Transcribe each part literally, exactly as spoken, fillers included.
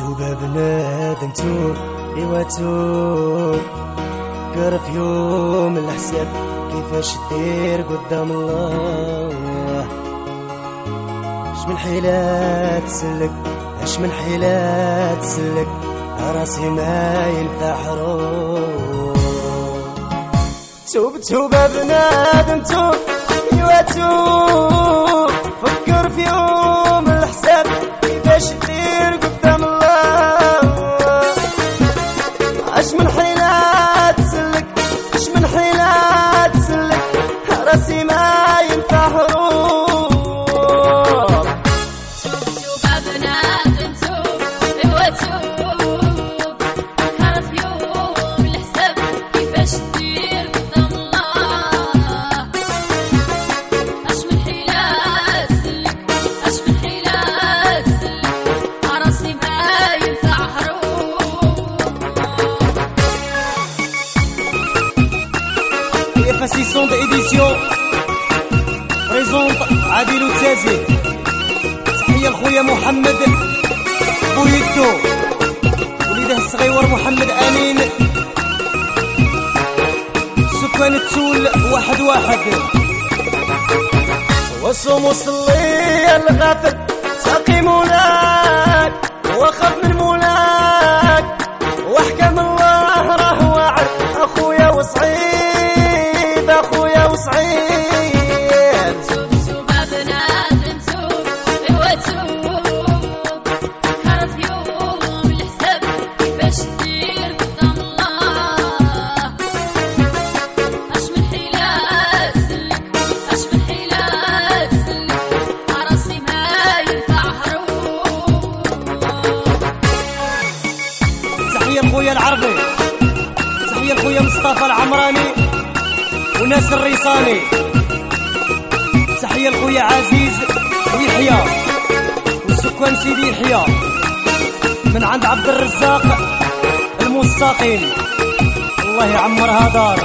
توبة بنادم توب ايوا توب فكر في يوم الحساب كيفاش دير قدام الله. اش من حيلة تسلك اش من حيلة تسلك راسي ما ينفع حروب. توب توبة بنادم توب ايوا توب فكر في يوم الحساب كيفاش دير قدام الله. اش من حيلة تسلك اش من حيلة تسلك راسي ما ينفع هروب. توب توبة بنادم توب ايوا توب فكر في يوم الحساب كيفاش دير قدام الله. اش من حيلة تسلك اش من حيلة تسلك راسي ما ينفع هروب. Fascisson d'édition présente عادل التازي. تحية لخويا محمد بويدو وليده الصغيور محمد امين سكان التول واحد واحد. وصوم وصلي الغافل ساقي مولاك وخاف من مولاك واحكم الله راه واعد اخويا وصعيب اخويا وصعيب. توب توبة بنادم توب ايوا توب فكر في يوم الحساب كيفاش دير قدام الله. اش من حيلة تسلك اش من حيلة تسلك راسي ما ينفع هروب. تحية لخويا العربي تحية لخويا مصطفى العمراني وناس الريصاني. تحية لخويا عزيز ويحيى وسكان سيدي يحيى من عند عبد الرزاق المستقيم. الله يعمرها دار.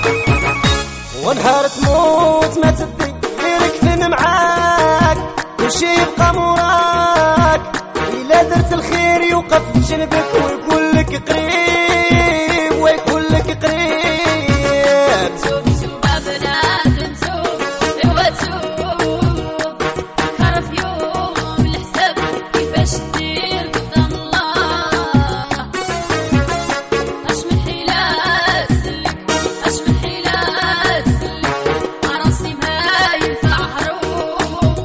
ونهار تموت ما تدي غيرك فين معاك كلشي يبقى موراك. إلا درت الخير يوقف بجنبك ويقول لك قريب ويقول لك قريب. توب توبة بنادم توب ايوا توب فكر في يوم الحساب كيفاش دير قدام الله. اش من حيلة تسلك اش من حيلة تسلك راسي ما ينفع هروب.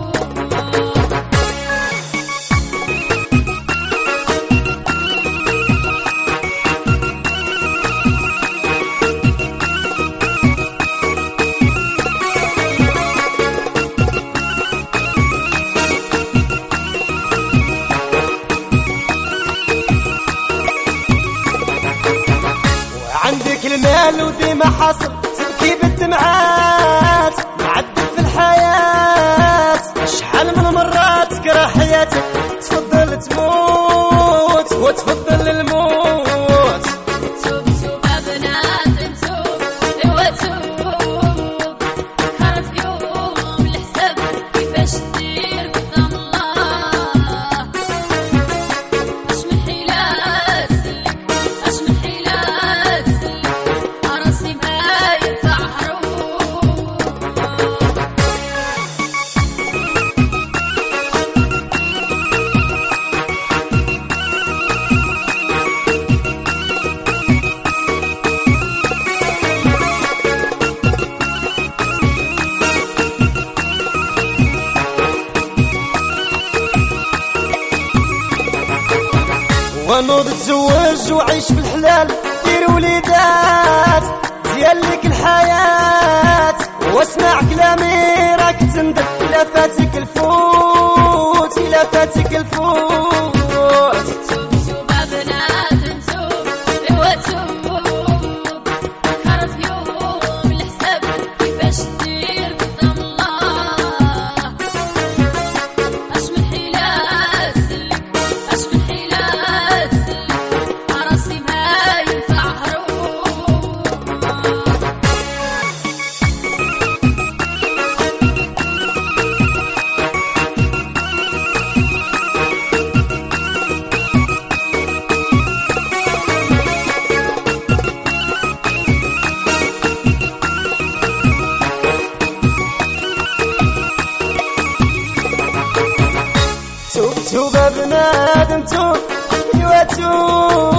عندك المال وديما حاصل تبكي بالدمعات معدك في الحياة. شحال من مرة تكره حياتك تفضل تموت وتفضل الموت. توب توبة بنادم توب ايوا توب فكر في يوم الحساب كيفاش دير قدام الله. اش من حيلة تسلك اش من حيلة تسلك راسي ما ينفع هروب. ونوض تزوج وعيش في الحلال دير وليدات ديال لك الحياة. واسمع كلامي راك تندم إلا فاتك الفوت إلا فاتك الفوت. توب توبة بنادم توب ايوا توب فكر في يوم الحساب كيفاش دير قدام الله. اش من حيلة تسلك اش من حيلة تسلك راسي ما ينفع هروب. بنادم توب ايوا توب